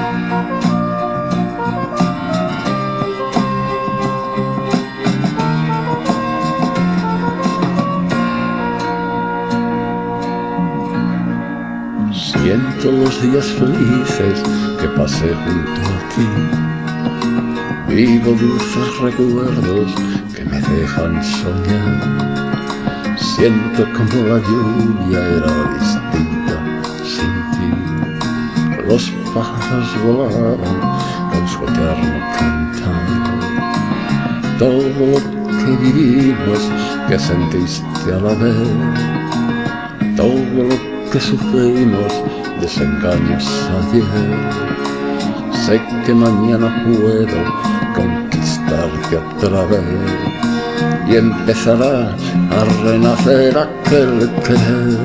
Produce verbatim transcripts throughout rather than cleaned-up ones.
Siento los días felices que pasé junto a ti. Vivo dulces recuerdos que me dejan soñar. Siento como la lluvia era distinta sin ti. Los pájaros volaban con su eterno cantar. Todo lo que vivimos, que sentiste a la vez, todo lo que sufrimos, desengaños ayer. Sé que mañana puedo conquistarte otra vez y empezará a renacer aquel querer.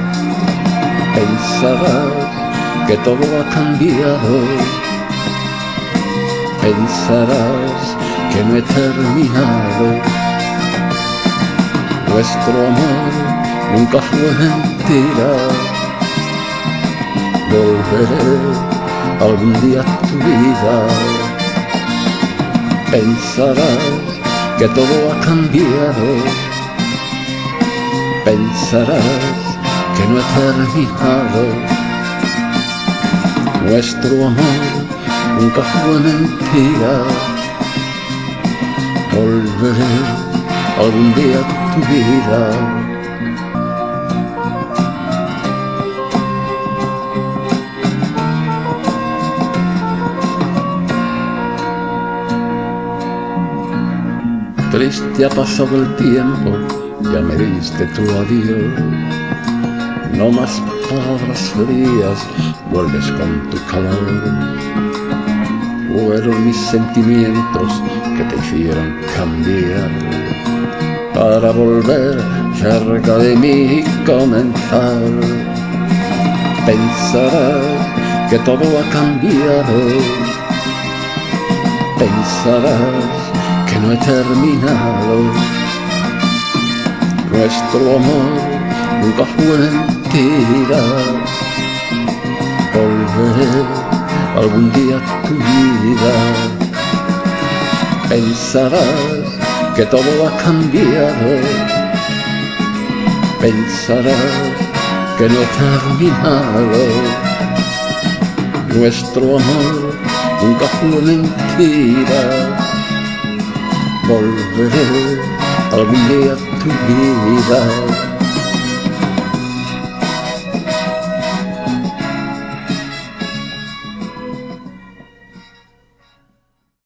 Pensarás que todo ha cambiado, pensarás que no he terminado. Nuestro amor nunca fue mentira. Volveré algún día a tu vida. Pensarás que todo ha cambiado. Pensarás que no he terminado. Nuestro amor nunca fue mentira. Volveré algún día a tu vida. Triste ha pasado el tiempo, ya me diste tu adiós. No más palabras frías, vuelves con tu calor. Fueron mis sentimientos que te hicieron cambiar, para volver cerca de mí y comenzar. Pensarás que todo ha cambiado. Pensarás que no he terminado. Nuestro amor nunca fue mentira. Volveré algún día a tu vida. Pensarás que todo ha cambiado. Pensarás que no he terminado. Nuestro amor nunca fue mentira. Volveré algún día a tu vida.